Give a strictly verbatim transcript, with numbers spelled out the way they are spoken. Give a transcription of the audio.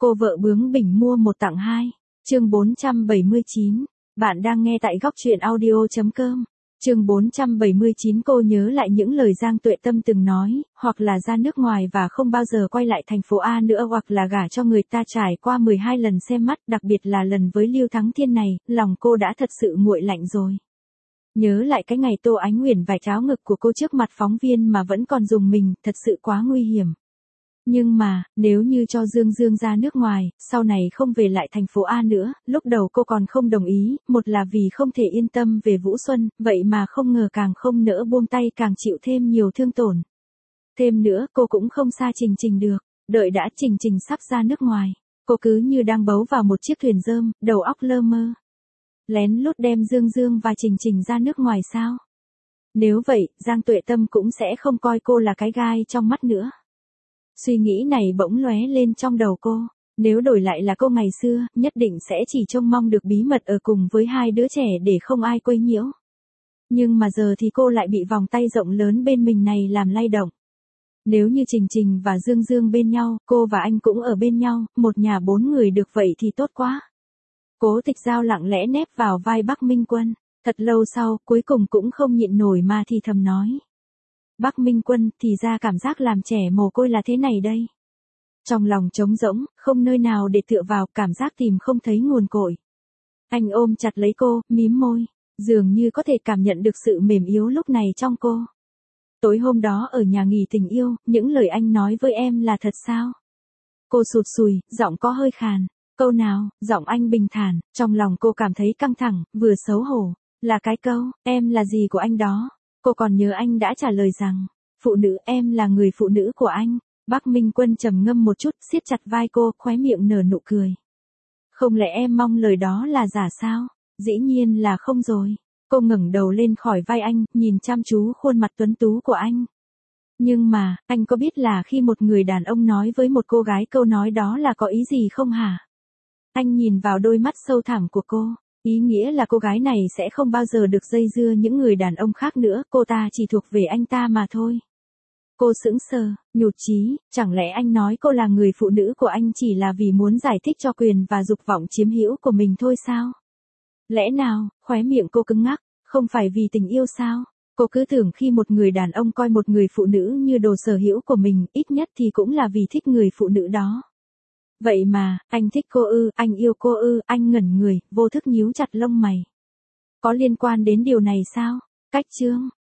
Cô vợ bướng bỉnh mua một tặng hai. Chương bốn trăm bảy mươi chín. Bạn đang nghe tại góc truyện audio chấm com. Chương bốn trăm bảy mươi chín. Cô nhớ lại những lời Giang Tuệ Tâm từng nói, hoặc là ra nước ngoài và không bao giờ quay lại thành phố A nữa, hoặc là gả cho người ta. Trải qua mười hai lần xem mắt, đặc biệt là lần với Lưu Thắng Thiên này, lòng cô đã thật sự nguội lạnh rồi. Nhớ lại cái ngày Tô Ánh Uyển vạch áo ngực của cô trước mặt phóng viên mà vẫn còn dùng mình, thật sự quá nguy hiểm. Nhưng mà, nếu như cho Dương Dương ra nước ngoài, sau này không về lại thành phố A nữa, lúc đầu cô còn không đồng ý, một là vì không thể yên tâm về Vũ Xuân, vậy mà không ngờ càng không nỡ buông tay càng chịu thêm nhiều thương tổn. Thêm nữa, cô cũng không xa Trình Trình được, đợi đã Trình Trình sắp ra nước ngoài, cô cứ như đang bấu vào một chiếc thuyền rơm, đầu óc lơ mơ. Lén lút đem Dương Dương và Trình Trình ra nước ngoài sao? Nếu vậy, Giang Tuệ Tâm cũng sẽ không coi cô là cái gai trong mắt nữa. Suy nghĩ này bỗng lóe lên trong đầu cô, nếu đổi lại là cô ngày xưa, nhất định sẽ chỉ trông mong được bí mật ở cùng với hai đứa trẻ để không ai quấy nhiễu. Nhưng mà giờ thì cô lại bị vòng tay rộng lớn bên mình này làm lay động. Nếu như Trình Trình và Dương Dương bên nhau, cô và anh cũng ở bên nhau, một nhà bốn người được vậy thì tốt quá. Cố Tịch Giao lặng lẽ nép vào vai Bắc Minh Quân, thật lâu sau, cuối cùng cũng không nhịn nổi mà thì thầm nói. Bắc Minh Quân, thì ra cảm giác làm trẻ mồ côi là thế này đây. Trong lòng trống rỗng, không nơi nào để tựa vào, cảm giác tìm không thấy nguồn cội. Anh ôm chặt lấy cô, mím môi, dường như có thể cảm nhận được sự mềm yếu lúc này trong cô. Tối hôm đó ở nhà nghỉ tình yêu, những lời anh nói với em là thật sao? Cô sụt sùi, giọng có hơi khàn. Câu nào, giọng anh bình thản, trong lòng cô cảm thấy căng thẳng, vừa xấu hổ. Là cái câu, em là gì của anh đó? Cô còn nhớ anh đã trả lời rằng, phụ nữ, em là người phụ nữ của anh. Bắc Minh Quân trầm ngâm một chút, siết chặt vai cô, khóe miệng nở nụ cười. Không lẽ em mong lời đó là giả sao? Dĩ nhiên là không rồi. Cô ngẩng đầu lên khỏi vai anh, nhìn chăm chú khuôn mặt tuấn tú của anh. Nhưng mà, anh có biết là khi một người đàn ông nói với một cô gái câu nói đó là có ý gì không hả? Anh nhìn vào đôi mắt sâu thẳm của cô. Ý nghĩa là cô gái này sẽ không bao giờ được dây dưa những người đàn ông khác nữa, cô ta chỉ thuộc về anh ta mà thôi. Cô sững sờ, nhụt chí, chẳng lẽ anh nói cô là người phụ nữ của anh chỉ là vì muốn giải thích cho quyền và dục vọng chiếm hữu của mình thôi sao? Lẽ nào, khóe miệng cô cứng ngắc, không phải vì tình yêu sao? Cô cứ tưởng khi một người đàn ông coi một người phụ nữ như đồ sở hữu của mình, ít nhất thì cũng là vì thích người phụ nữ đó. Vậy mà, anh thích cô ư, anh yêu cô ư, anh ngẩn người, vô thức nhíu chặt lông mày. Có liên quan đến điều này sao? Cách chương,